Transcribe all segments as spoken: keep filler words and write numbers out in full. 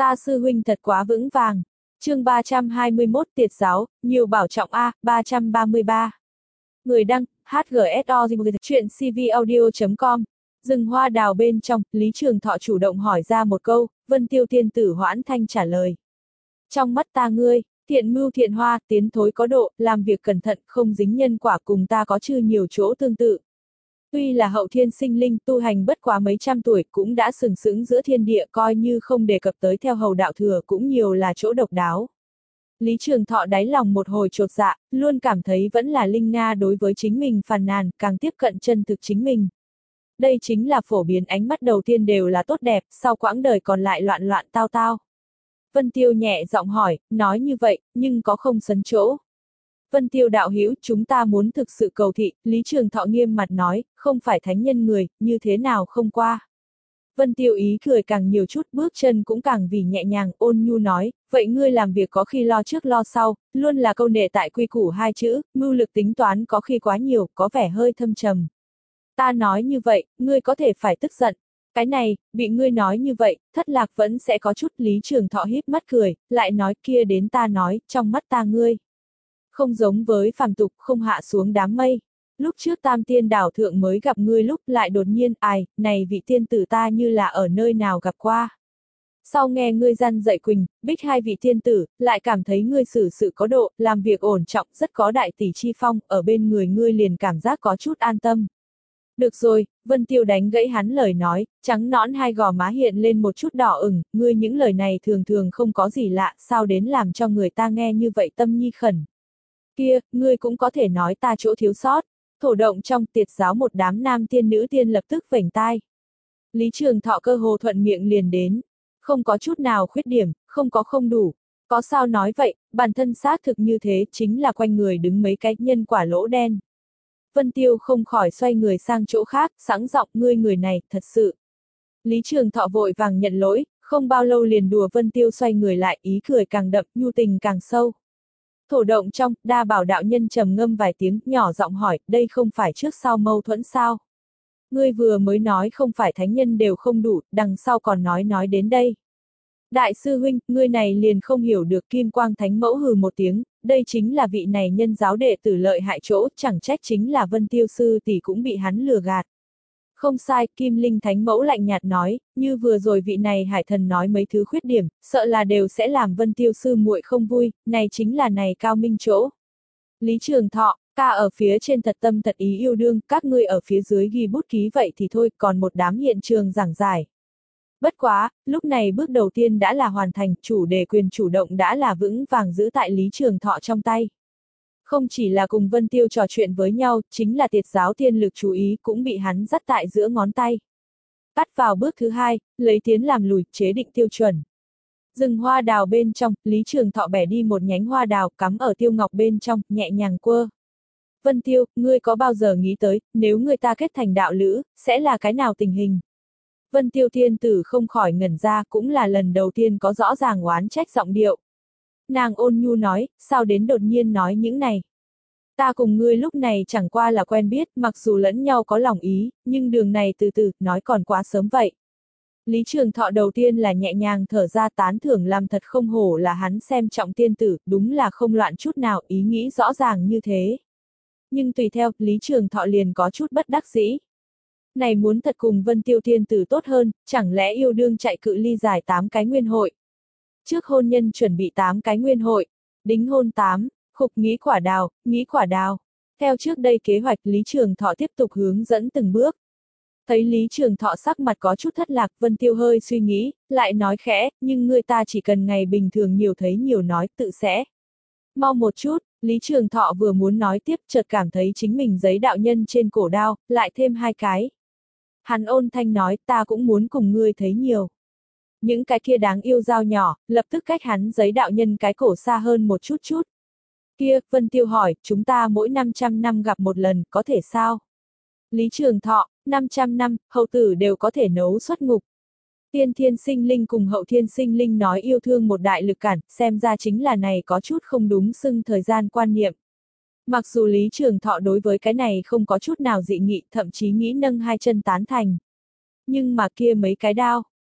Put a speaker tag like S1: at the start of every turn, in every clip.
S1: Ta sư huynh thật quá vững vàng. Chương ba trăm hai mươi mốt Tiệt giáo, nhiều bảo trọng A, ba trăm ba mươi ba. Người đăng, hát giê ét o, chuyện c v audio chấm com. Rừng hoa đào bên trong, Lý Trường Thọ chủ động hỏi ra một câu, Vân Tiêu tiên tử hoãn thanh trả lời. Trong mắt ta ngươi, thiện mưu thiện hoa, tiến thối có độ, làm việc cẩn thận, không dính nhân quả, cùng ta có chư nhiều chỗ tương tự. Tuy là hậu thiên sinh linh, tu hành bất quá mấy trăm tuổi, cũng đã sừng sững giữa thiên địa, coi như không đề cập tới theo hầu đạo thừa, cũng nhiều là chỗ độc đáo. Lý Trường Thọ đáy lòng một hồi chột dạ, luôn cảm thấy vẫn là Linh Nga đối với chính mình phàn nàn, càng tiếp cận chân thực chính mình. Đây chính là phổ biến, ánh mắt đầu tiên đều là tốt đẹp, sau quãng đời còn lại loạn loạn tao tao. Vân Tiêu nhẹ giọng hỏi, nói như vậy, nhưng có không sấn chỗ. Vân Tiêu đạo hữu, chúng ta muốn thực sự cầu thị, Lý Trường Thọ nghiêm mặt nói, không phải thánh nhân người, như thế nào không qua. Vân Tiêu ý cười càng nhiều chút, bước chân cũng càng vì nhẹ nhàng, ôn nhu nói, vậy ngươi làm việc có khi lo trước lo sau, luôn là câu nệ tại quy củ hai chữ, mưu lực tính toán có khi quá nhiều, có vẻ hơi thâm trầm. Ta nói như vậy, ngươi có thể phải tức giận. Cái này, bị ngươi nói như vậy, thất lạc vẫn sẽ có chút. Lý Trường Thọ híp mắt cười, lại nói kia đến ta nói, trong mắt ta ngươi. Không giống với phàm tục, không hạ xuống đám mây. Lúc trước Tam Tiên đảo thượng mới gặp ngươi lúc lại đột nhiên, ai, này vị tiên tử ta như là ở nơi nào gặp qua. Sau nghe ngươi răn dạy Quỳnh, Bích hai vị tiên tử, lại cảm thấy ngươi xử sự có độ, làm việc ổn trọng, rất có đại tỷ chi phong, ở bên người ngươi liền cảm giác có chút an tâm. Được rồi, Vân Tiêu đánh gãy hắn lời nói, trắng nõn hai gò má hiện lên một chút đỏ ửng, ngươi những lời này thường thường không có gì lạ, sao đến làm cho người ta nghe như vậy tâm nhi khẩn. Kia, ngươi cũng có thể nói ta chỗ thiếu sót. Thổ động trong Tiệt giáo một đám nam tiên nữ tiên lập tức vểnh tai. Lý Trường Thọ cơ hồ thuận miệng liền đến. Không có chút nào khuyết điểm, không có không đủ. Có sao nói vậy, bản thân xác thực như thế chính là quanh người đứng mấy cái nhân quả lỗ đen. Vân Tiêu không khỏi xoay người sang chỗ khác, sẵn giọng ngươi người này, thật sự. Lý Trường Thọ vội vàng nhận lỗi, không bao lâu liền đùa Vân Tiêu xoay người lại, ý cười càng đậm, nhu tình càng sâu. Thổ động trong, Đa Bảo đạo nhân trầm ngâm vài tiếng, nhỏ giọng hỏi, đây không phải trước sau mâu thuẫn sao? Ngươi vừa mới nói không phải thánh nhân đều không đủ, đằng sau còn nói nói đến đây. Đại sư huynh, ngươi này liền không hiểu được. Kim Quang Thánh Mẫu hừ một tiếng, đây chính là vị này nhân giáo đệ tử lợi hại chỗ, chẳng trách chính là Vân Tiêu sư tỷ cũng bị hắn lừa gạt. Không sai, Kim Linh Thánh Mẫu lạnh nhạt nói, như vừa rồi vị này hải thần nói mấy thứ khuyết điểm, sợ là đều sẽ làm Vân Tiêu sư muội không vui, này chính là này cao minh chỗ. Lý Trường Thọ, ca ở phía trên thật tâm thật ý yêu đương, các ngươi ở phía dưới ghi bút ký vậy thì thôi, còn một đám hiện trường giảng giải. Bất quá, lúc này bước đầu tiên đã là hoàn thành, chủ đề quyền chủ động đã là vững vàng giữ tại Lý Trường Thọ trong tay. Không chỉ là cùng Vân Tiêu trò chuyện với nhau, chính là Tiệt giáo tiên lực chú ý cũng bị hắn dắt tại giữa ngón tay. Cắt vào bước thứ hai, lấy tiến làm lùi, chế định tiêu chuẩn. Rừng hoa đào bên trong, Lý Trường Thọ bẻ đi một nhánh hoa đào cắm ở tiêu ngọc bên trong, nhẹ nhàng quơ. Vân Tiêu, ngươi có bao giờ nghĩ tới, nếu người ta kết thành đạo lữ, sẽ là cái nào tình hình? Vân Tiêu tiên tử không khỏi ngẩn ra, cũng là lần đầu tiên có rõ ràng oán trách giọng điệu. Nàng ôn nhu nói, sao đến đột nhiên nói những này? Ta cùng ngươi lúc này chẳng qua là quen biết, mặc dù lẫn nhau có lòng ý, nhưng đường này từ từ, nói còn quá sớm vậy. Lý Trường Thọ đầu tiên là nhẹ nhàng thở ra, tán thưởng, làm thật không hổ là hắn xem trọng tiên tử, đúng là không loạn chút nào, ý nghĩ rõ ràng như thế. Nhưng tùy theo, Lý Trường Thọ liền có chút bất đắc dĩ. Này muốn thật cùng Vân Tiêu tiên tử tốt hơn, chẳng lẽ yêu đương chạy cự ly dài tám cái nguyên hội? Trước hôn nhân chuẩn bị tám cái nguyên hội, đính hôn tám, khục nghĩ quả đào, nghĩ quả đào. Theo trước đây kế hoạch, Lý Trường Thọ tiếp tục hướng dẫn từng bước. Thấy Lý Trường Thọ sắc mặt có chút thất lạc, Vân Tiêu hơi suy nghĩ, lại nói khẽ, nhưng người ta chỉ cần ngày bình thường nhiều thấy nhiều nói, tự sẽ. Mau một chút, Lý Trường Thọ vừa muốn nói tiếp, chợt cảm thấy chính mình giấy đạo nhân trên cổ đao, lại thêm hai cái. Hắn ôn thanh nói, ta cũng muốn cùng ngươi thấy nhiều. Những cái kia đáng yêu dao nhỏ, lập tức cách hắn giấy đạo nhân cái cổ xa hơn một chút chút. Kia, Vân Tiêu hỏi, chúng ta mỗi năm trăm năm gặp một lần, có thể sao? Lý Trường Thọ, năm trăm năm, hậu tử đều có thể nấu xuất ngục. Tiên thiên sinh linh cùng hậu thiên sinh linh nói yêu thương một đại lực cản, xem ra chính là này có chút không đúng xưng thời gian quan niệm. Mặc dù Lý Trường Thọ đối với cái này không có chút nào dị nghị, thậm chí nghĩ nâng hai chân tán thành. Nhưng mà kia mấy cái đao,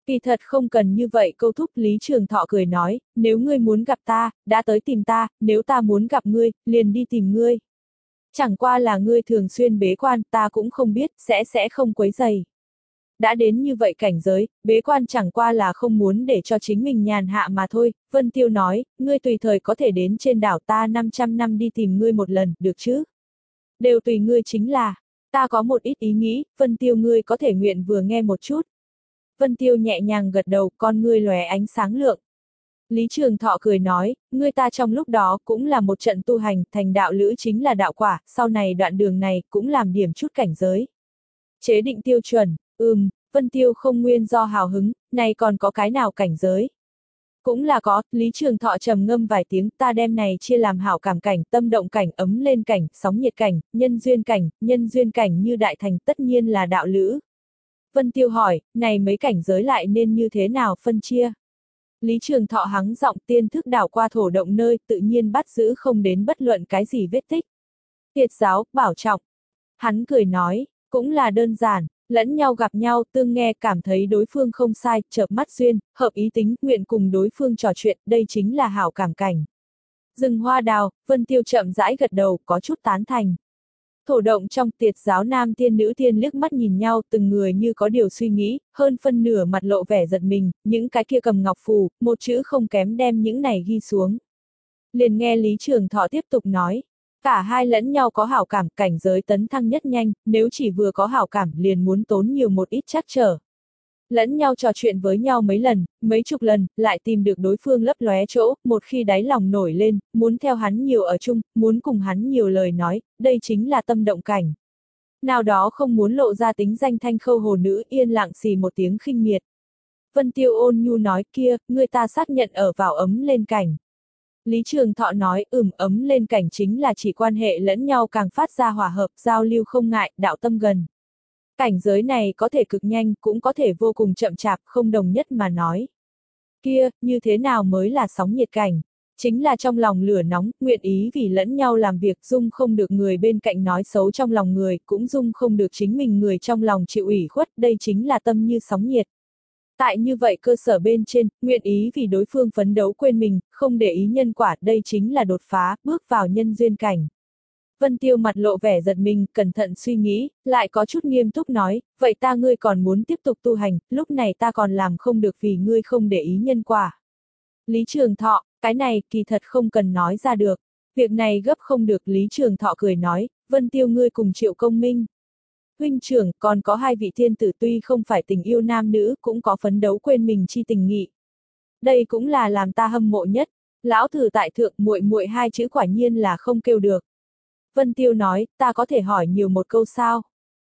S1: Kỳ thật không cần như vậy câu thúc, Lý Trường Thọ cười nói, nếu ngươi muốn gặp ta, đã tới tìm ta, nếu ta muốn gặp ngươi, liền đi tìm ngươi. Chẳng qua là ngươi thường xuyên bế quan, ta cũng không biết, sẽ sẽ không quấy rầy. Đã đến như vậy cảnh giới, bế quan chẳng qua là không muốn để cho chính mình nhàn hạ mà thôi, Vân Tiêu nói, ngươi tùy thời có thể đến trên đảo ta năm trăm năm đi tìm ngươi một lần, được chứ? Đều tùy ngươi chính là, ta có một ít ý nghĩ, Vân Tiêu ngươi có thể nguyện vừa nghe một chút. Vân Tiêu nhẹ nhàng gật đầu, con ngươi lóe ánh sáng lượng. Lý Trường Thọ cười nói, ngươi ta trong lúc đó cũng là một trận tu hành, thành đạo lữ chính là đạo quả, sau này đoạn đường này cũng làm điểm chút cảnh giới. Chế định tiêu chuẩn, ừm, Vân Tiêu không nguyên do hào hứng, này còn có cái nào cảnh giới? Cũng là có, Lý Trường Thọ trầm ngâm vài tiếng, ta đem này chia làm hảo cảm cảnh, tâm động cảnh, ấm lên cảnh, sóng nhiệt cảnh, nhân duyên cảnh, nhân duyên cảnh như đại thành tất nhiên là đạo lữ. Vân Tiêu hỏi, này mấy cảnh giới lại nên như thế nào phân chia? Lý Trường Thọ hắng giọng, tiên thức đảo qua thổ động nơi, tự nhiên bắt giữ không đến bất luận cái gì vết tích. Tiệt giáo, bảo trọng. Hắn cười nói, cũng là đơn giản, lẫn nhau gặp nhau, tương nghe cảm thấy đối phương không sai, chợp mắt duyên, hợp ý tính, nguyện cùng đối phương trò chuyện, đây chính là hảo cảm cảnh. Rừng hoa đào, Vân Tiêu chậm rãi gật đầu, có chút tán thành. Thổ động trong tiệt giáo nam tiên nữ tiên liếc mắt nhìn nhau, từng người như có điều suy nghĩ, hơn phân nửa mặt lộ vẻ giật mình, những cái kia cầm ngọc phù, một chữ không kém đem những này ghi xuống. Liền nghe Lý Trường Thọ tiếp tục nói, cả hai lẫn nhau có hảo cảm, cảnh giới tấn thăng nhất nhanh, nếu chỉ vừa có hảo cảm liền muốn tốn nhiều một ít trắc trở. Lẫn nhau trò chuyện với nhau mấy lần, mấy chục lần, lại tìm được đối phương lấp lóe chỗ, một khi đáy lòng nổi lên, muốn theo hắn nhiều ở chung, muốn cùng hắn nhiều lời nói, đây chính là tâm động cảnh. Nào đó không muốn lộ ra tính danh thanh khâu hồ nữ, yên lặng xì một tiếng khinh miệt. Vân Tiêu ôn nhu nói, kia, người ta xác nhận ở vào ấm lên cảnh. Lý Trường Thọ nói, ừm, ấm lên cảnh chính là chỉ quan hệ lẫn nhau càng phát ra hòa hợp, giao lưu không ngại, đạo tâm gần. Cảnh giới này có thể cực nhanh, cũng có thể vô cùng chậm chạp, không đồng nhất mà nói. Kia, như thế nào mới là sóng nhiệt cảnh? Chính là trong lòng lửa nóng, nguyện ý vì lẫn nhau làm việc, dung không được người bên cạnh nói xấu trong lòng người, cũng dung không được chính mình người trong lòng chịu ủy khuất, đây chính là tâm như sóng nhiệt. Tại như vậy cơ sở bên trên, nguyện ý vì đối phương phấn đấu quên mình, không để ý nhân quả, đây chính là đột phá, bước vào nhân duyên cảnh. Vân Tiêu mặt lộ vẻ giật mình, cẩn thận suy nghĩ, lại có chút nghiêm túc nói, vậy ta ngươi còn muốn tiếp tục tu hành, lúc này ta còn làm không được vì ngươi không để ý nhân quả. Lý Trường Thọ, cái này kỳ thật không cần nói ra được, việc này gấp không được. Lý Trường Thọ cười nói, Vân Tiêu ngươi cùng Triệu Công Minh. Huynh trưởng, còn có hai vị thiên tử tuy không phải tình yêu nam nữ, cũng có phấn đấu quên mình chi tình nghị. Đây cũng là làm ta hâm mộ nhất, lão tử tại thượng muội muội hai chữ quả nhiên là không kêu được. Vân Tiêu nói, ta có thể hỏi nhiều một câu sao?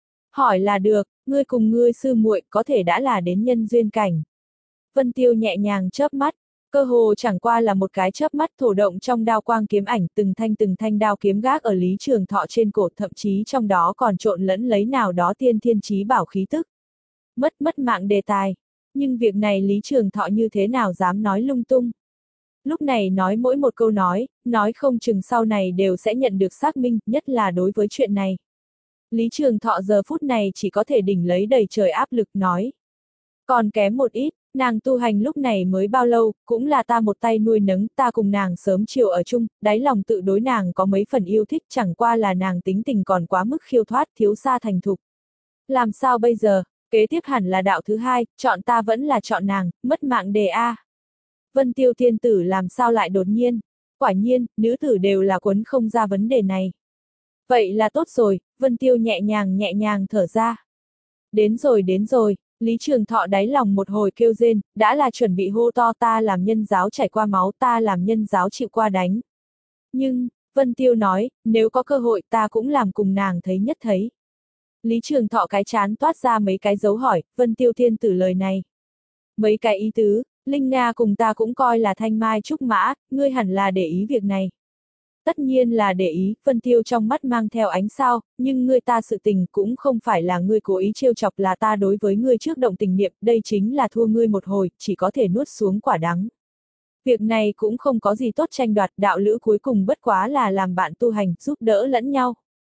S1: Hỏi là được, ngươi cùng ngươi sư muội có thể đã là đến nhân duyên cảnh. Vân Tiêu nhẹ nhàng chớp mắt, cơ hồ chẳng qua là một cái chớp mắt, thổ động trong đao quang kiếm ảnh, từng thanh từng thanh đao kiếm gác ở Lý Trường Thọ trên cổ, thậm chí trong đó còn trộn lẫn lấy nào đó tiên thiên chí bảo khí tức. Mất mất mạng đề tài, nhưng việc này Lý Trường Thọ như thế nào dám nói lung tung. Lúc này nói mỗi một câu nói, nói không chừng sau này đều sẽ nhận được xác minh, nhất là đối với chuyện này. Lý Trường Thọ giờ phút này chỉ có thể đỉnh lấy đầy trời áp lực nói. Còn kém một ít, nàng tu hành lúc này mới bao lâu, cũng là ta một tay nuôi nấng, ta cùng nàng sớm chiều ở chung, đáy lòng tự đối nàng có mấy phần yêu thích, chẳng qua là nàng tính tình còn quá mức khiêu thoát, thiếu xa thành thục. Làm sao bây giờ, kế tiếp hẳn là đạo thứ hai, chọn ta vẫn là chọn nàng, mất mạng đề A. Vân Tiêu tiên tử làm sao lại đột nhiên? Quả nhiên, nữ tử đều là quấn không ra vấn đề này. Vậy là tốt rồi, Vân Tiêu nhẹ nhàng nhẹ nhàng thở ra. Đến rồi đến rồi, Lý Trường Thọ đáy lòng một hồi kêu rên, đã là chuẩn bị hô to, ta làm nhân giáo chảy qua máu, ta làm nhân giáo chịu qua đánh. Nhưng, Vân Tiêu nói, nếu có cơ hội ta cũng làm cùng nàng thấy nhất thấy. Lý Trường Thọ cái chán toát ra mấy cái dấu hỏi, Vân Tiêu tiên tử lời này. Mấy cái ý tứ, Linh Nga cùng ta cũng coi là thanh mai trúc mã, ngươi hẳn là để ý việc này. Tất nhiên là để ý, Vân Tiêu trong mắt mang theo ánh sao, nhưng ngươi ta sự tình cũng không phải là ngươi cố ý trêu chọc, là ta đối với ngươi trước động tình niệm, đây chính là thua ngươi một hồi, chỉ có thể nuốt xuống quả đắng. Việc này cũng không có gì tốt tranh đoạt, đạo lữ cuối cùng bất quá là làm bạn tu hành, giúp đỡ lẫn nhau.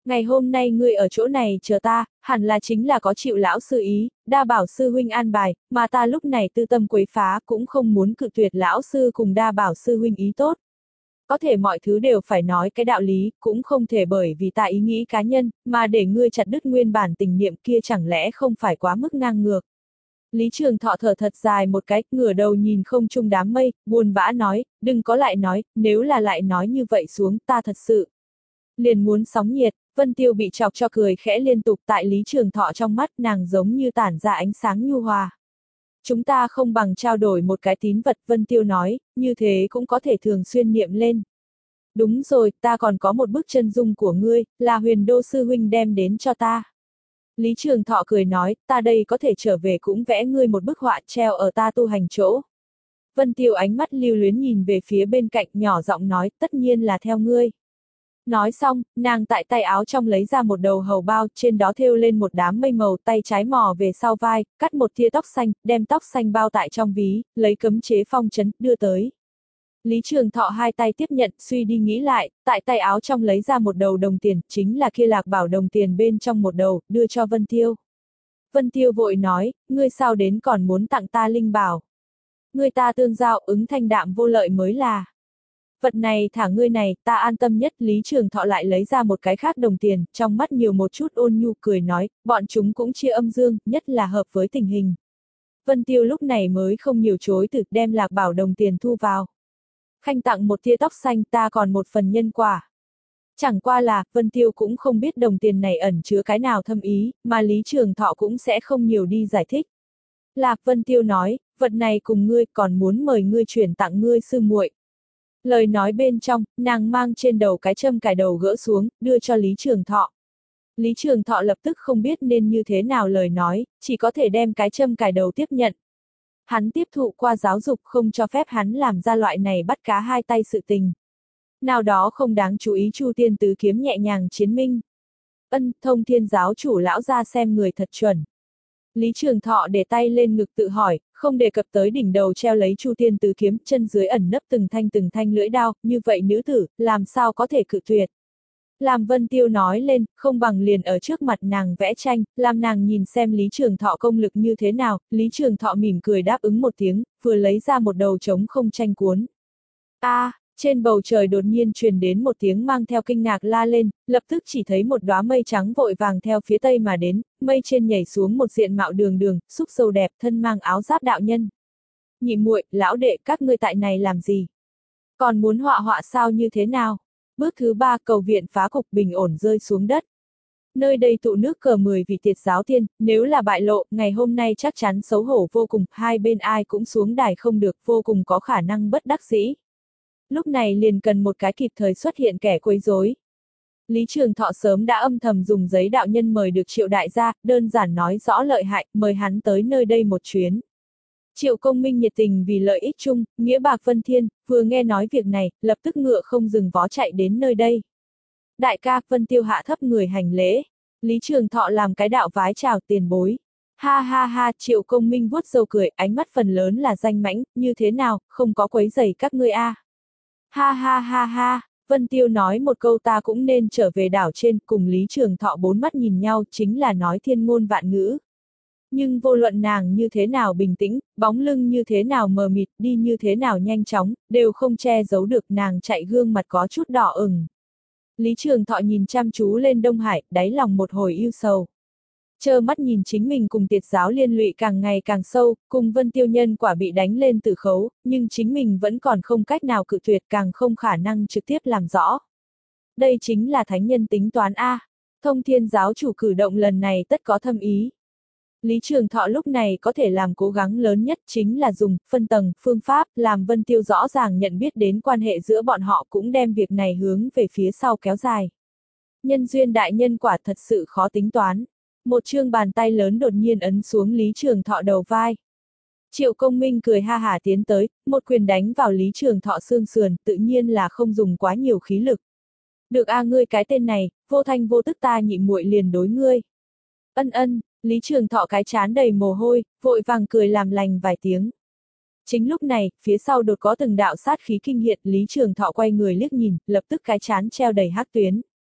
S1: Ngày hôm nay ngươi ở chỗ này chờ ta, hẳn là chính là có chịu lão sư ý, đa bảo sư huynh an bài, mà ta lúc này tư tâm quấy phá cũng không muốn cự tuyệt lão sư cùng đa bảo sư huynh ý tốt. Có thể mọi thứ đều phải nói cái đạo lý, cũng không thể bởi vì ta ý nghĩ cá nhân, mà để ngươi chặt đứt nguyên bản tình niệm kia chẳng lẽ không phải quá mức ngang ngược. Lý Trường Thọ thở thật dài một cái, ngửa đầu nhìn không trung đám mây, buồn bã nói, đừng có lại nói, nếu là lại nói như vậy xuống, ta thật sự liền muốn sóng nhiệt. Vân Tiêu bị chọc cho cười khẽ liên tục, tại Lý Trường Thọ trong mắt nàng giống như tản ra ánh sáng nhu hòa. Chúng ta không bằng trao đổi một cái tín vật, Vân Tiêu nói, như thế cũng có thể thường xuyên niệm lên. Đúng rồi, ta còn có một bức chân dung của ngươi, là Huyền Đô sư huynh đem đến cho ta. Lý Trường Thọ cười nói, ta đây có thể trở về cũng vẽ ngươi một bức họa treo ở ta tu hành chỗ. Vân Tiêu ánh mắt lưu luyến nhìn về phía bên cạnh, nhỏ giọng nói, tất nhiên là theo ngươi. Nói xong, nàng tại tay áo trong lấy ra một đầu hầu bao, trên đó thêu lên một đám mây màu, tay trái mò về sau vai, cắt một thìa tóc xanh, đem tóc xanh bao tại trong ví, lấy cấm chế phong trấn, đưa tới. Lý Trường Thọ hai tay tiếp nhận, suy đi nghĩ lại, tại tay áo trong lấy ra một đầu đồng tiền, chính là kia lạc bảo đồng tiền bên trong một đầu, đưa cho Vân Tiêu. Vân Tiêu vội nói, ngươi sao đến còn muốn tặng ta linh bảo. Ngươi ta tương giao, ứng thanh đạm vô lợi mới là. Vật này thả ngươi này, ta an tâm nhất. Lý Trường Thọ lại lấy ra một cái khác đồng tiền, trong mắt nhiều một chút ôn nhu cười nói, bọn chúng cũng chia âm dương, nhất là hợp với tình hình. Vân Tiêu lúc này mới không nhiều chối từ, đem lạc bảo đồng tiền thu vào. Khanh tặng một tia tóc xanh, ta còn một phần nhân quả. Chẳng qua là, Vân Tiêu cũng không biết đồng tiền này ẩn chứa cái nào thâm ý, mà Lý Trường Thọ cũng sẽ không nhiều đi giải thích. Lạc Vân Tiêu nói, vật này cùng ngươi, còn muốn mời ngươi chuyển tặng ngươi sư muội. Lời nói bên trong, nàng mang trên đầu cái châm cài đầu gỡ xuống, đưa cho Lý Trường Thọ. Lý Trường Thọ lập tức không biết nên như thế nào lời nói, chỉ có thể đem cái châm cài đầu tiếp nhận. Hắn tiếp thụ qua giáo dục không cho phép hắn làm ra loại này bắt cá hai tay sự tình. Nào đó không đáng chú ý Chu Tiên Tứ Kiếm nhẹ nhàng chiến minh. Ân, Thông Thiên giáo chủ lão ra xem người thật chuẩn. Lý Trường Thọ để tay lên ngực tự hỏi, không đề cập tới đỉnh đầu treo lấy Chu Tiên Tứ Kiếm, chân dưới ẩn nấp từng thanh từng thanh lưỡi đao, như vậy nữ tử, làm sao có thể cự tuyệt. Làm Vân Tiêu nói lên, không bằng liền ở trước mặt nàng vẽ tranh, làm nàng nhìn xem Lý Trường Thọ công lực như thế nào. Lý Trường Thọ mỉm cười đáp ứng một tiếng, vừa lấy ra một đầu trống không tranh cuốn. A, à, trên bầu trời đột nhiên truyền đến một tiếng mang theo kinh ngạc la lên, lập tức chỉ thấy một đóa mây trắng vội vàng theo phía tây mà đến, mây trên nhảy xuống một diện mạo đường đường, xúc dâu đẹp, thân mang áo giáp đạo nhân. Nhị muội, lão đệ, các ngươi tại này làm gì? Còn muốn họa họa sao như thế nào? Bước thứ ba, cầu viện phá cục bình ổn rơi xuống đất. Nơi đây tụ nước cờ mười vị tiệt giáo tiên, nếu là bại lộ, ngày hôm nay chắc chắn xấu hổ vô cùng, hai bên ai cũng xuống đài không được, vô cùng có khả năng bất đắc dĩ. Lúc này liền cần một cái kịp thời xuất hiện kẻ quấy rối. Lý Trường Thọ sớm đã âm thầm dùng giấy đạo nhân mời được Triệu đại gia, đơn giản nói rõ lợi hại, mời hắn tới nơi đây một chuyến. Triệu Công Minh nhiệt tình vì lợi ích chung, nghĩa bạc vân thiên, vừa nghe nói việc này, lập tức ngựa không dừng vó chạy đến nơi đây. Đại ca, Vân Tiêu hạ thấp người hành lễ. Lý Trường Thọ làm cái đạo vái chào tiền bối. Ha ha ha, Triệu Công Minh vuốt râu cười, ánh mắt phần lớn là danh mãnh, như thế nào, không có quấy rầy các ngươi a. À. Ha ha ha ha, Vân Tiêu nói một câu ta cũng nên trở về đảo trên, cùng Lý Trường Thọ bốn mắt nhìn nhau, chính là nói thiên ngôn vạn ngữ. Nhưng vô luận nàng như thế nào bình tĩnh, bóng lưng như thế nào mờ mịt, đi như thế nào nhanh chóng, đều không che giấu được nàng chạy gương mặt có chút đỏ ửng. Lý Trường Thọ nhìn chăm chú lên Đông Hải, đáy lòng một hồi ưu sầu. Trơ mắt nhìn chính mình cùng tiệt giáo liên lụy càng ngày càng sâu, cùng Vân Tiêu nhân quả bị đánh lên tử khấu, nhưng chính mình vẫn còn không cách nào cự tuyệt, càng không khả năng trực tiếp làm rõ. Đây chính là thánh nhân tính toán A. Thông Thiên giáo chủ cử động lần này tất có thâm ý. Lý Trường Thọ lúc này có thể làm cố gắng lớn nhất chính là dùng phân tầng, phương pháp, làm Vân Tiêu rõ ràng nhận biết đến quan hệ giữa bọn họ, cũng đem việc này hướng về phía sau kéo dài. Nhân duyên đại nhân quả thật sự khó tính toán. Một chương bàn tay lớn đột nhiên ấn xuống Lý Trường Thọ đầu vai. Triệu Công Minh cười ha hả tiến tới, một quyền đánh vào Lý Trường Thọ xương sườn, tự nhiên là không dùng quá nhiều khí lực. Được a, ngươi cái tên này, vô thanh vô tức ta nhị muội liền đối ngươi. Ân ân, Lý Trường Thọ cái trán đầy mồ hôi, vội vàng cười làm lành vài tiếng. Chính lúc này, phía sau đột có từng đạo sát khí kinh hiện, Lý Trường Thọ quay người liếc nhìn, lập tức cái trán treo đầy hắc tuyến.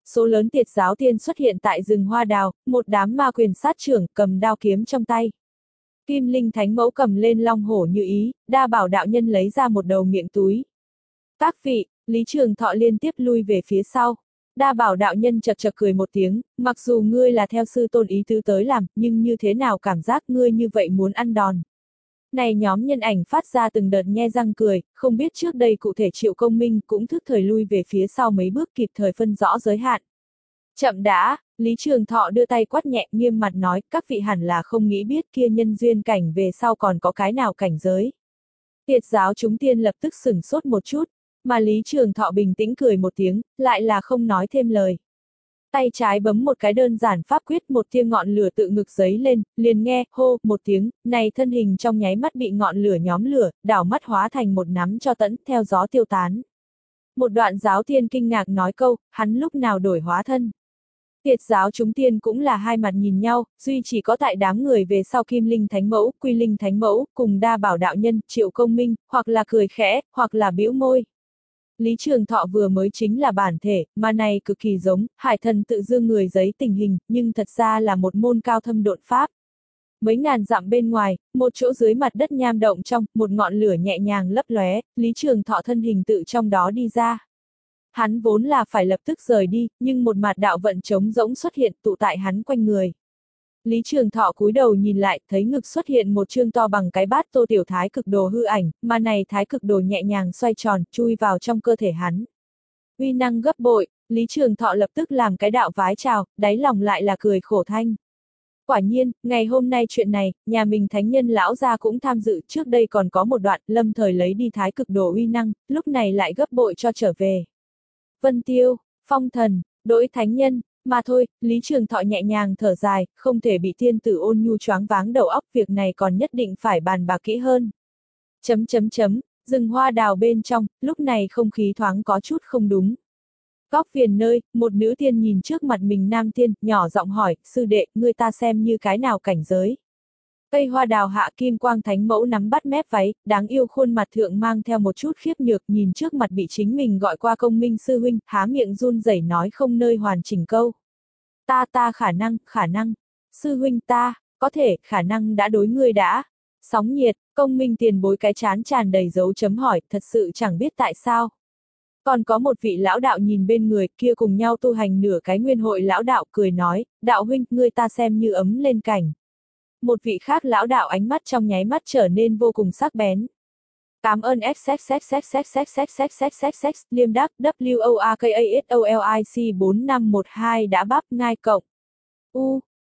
S1: số lớn tiệt giáo tiên xuất hiện tại rừng hoa đào, một đám ma quyền sát trưởng cầm đao kiếm trong tay. Kim Linh Thánh Mẫu cầm lên long hổ như ý, Đa Bảo đạo nhân lấy ra một đầu miệng túi. Các vị, Lý Trường Thọ liên tiếp lui về phía sau. Đa Bảo đạo nhân chật chật cười một tiếng, mặc dù ngươi là theo sư tôn ý tứ tới làm, nhưng như thế nào cảm giác ngươi như vậy muốn ăn đòn. Này nhóm nhân ảnh phát ra từng đợt nhe răng cười, không biết trước đây cụ thể Triệu Công Minh cũng thức thời lui về phía sau mấy bước kịp thời phân rõ giới hạn. Chậm đã, Lý Trường Thọ đưa tay quát nhẹ nghiêm mặt nói, các vị hẳn là không nghĩ biết kia nhân duyên cảnh về sau còn có cái nào cảnh giới. Tiệt giáo chúng tiên lập tức sửng sốt một chút, mà Lý Trường Thọ bình tĩnh cười một tiếng, lại là không nói thêm lời. Tay trái bấm một cái đơn giản pháp quyết, một tia ngọn lửa tự ngực giấy lên, liền nghe, hô, một tiếng, này thân hình trong nháy mắt bị ngọn lửa nhóm lửa, đảo mắt hóa thành một nắm cho tẫn, theo gió tiêu tán. Một đoạn giáo tiên kinh ngạc nói câu, hắn lúc nào đổi hóa thân. Tiệt giáo chúng tiên cũng là hai mặt nhìn nhau, duy chỉ có tại đám người về sau Kim Linh Thánh Mẫu, Quy Linh Thánh Mẫu, cùng Đa Bảo đạo nhân, Triệu Công Minh, hoặc là cười khẽ, hoặc là bĩu môi. Lý Trường Thọ vừa mới chính là bản thể, mà này cực kỳ giống, hải thần tự dương người giấy tình hình, nhưng thật ra là một môn cao thâm độn pháp. Mấy ngàn dặm bên ngoài, một chỗ dưới mặt đất nham động trong, một ngọn lửa nhẹ nhàng lấp lóe, Lý Trường Thọ thân hình tự trong đó đi ra. Hắn vốn là phải lập tức rời đi, nhưng một mặt đạo vận trống rỗng xuất hiện tụ tại hắn quanh người. Lý Trường Thọ cúi đầu nhìn lại, thấy ngực xuất hiện một chương to bằng cái bát tô tiểu thái cực đồ hư ảnh, mà này thái cực đồ nhẹ nhàng xoay tròn, chui vào trong cơ thể hắn. Uy năng gấp bội, Lý Trường Thọ lập tức làm cái đạo vái chào, đáy lòng lại là cười khổ thanh. Quả nhiên, ngày hôm nay chuyện này, nhà mình thánh nhân lão gia cũng tham dự, trước đây còn có một đoạn, lâm thời lấy đi thái cực đồ uy năng, lúc này lại gấp bội cho trở về. Vân Tiêu, Phong Thần, Đỗi Thánh Nhân, mà thôi, Lý Trường Thọ nhẹ nhàng thở dài, không thể bị thiên tử ôn nhu choáng váng đầu óc, việc này còn nhất định phải bàn bạc kỹ hơn. Chấm chấm chấm, rừng hoa đào bên trong, lúc này không khí thoáng có chút không đúng. Góc viền nơi, một nữ tiên nhìn trước mặt mình nam tiên, nhỏ giọng hỏi, sư đệ, ngươi ta xem như cái nào cảnh giới. Cây hoa đào hạ kim quang thánh mẫu nắm bắt mép váy, đáng yêu khuôn mặt thượng mang theo một chút khiếp nhược, nhìn trước mặt bị chính mình gọi qua công minh sư huynh, há miệng run rẩy nói không nơi hoàn chỉnh câu. Ta ta khả năng, khả năng, sư huynh ta, có thể, khả năng đã đối ngươi đã. Sóng nhiệt, công minh tiền bối cái chán tràn đầy dấu chấm hỏi, thật sự chẳng biết tại sao. Còn có một vị lão đạo nhìn bên người kia cùng nhau tu hành nửa cái nguyên hội lão đạo cười nói, đạo huynh, ngươi ta xem như ấm lên cảnh. Một vị khác lão đạo ánh mắt trong nháy mắt trở nên vô cùng sắc bén. Cảm ơn xxxxxxxxxxxxxx liêm đắc W O A K A S O L I C bốn năm một hai đã bắp ngai cộng. U,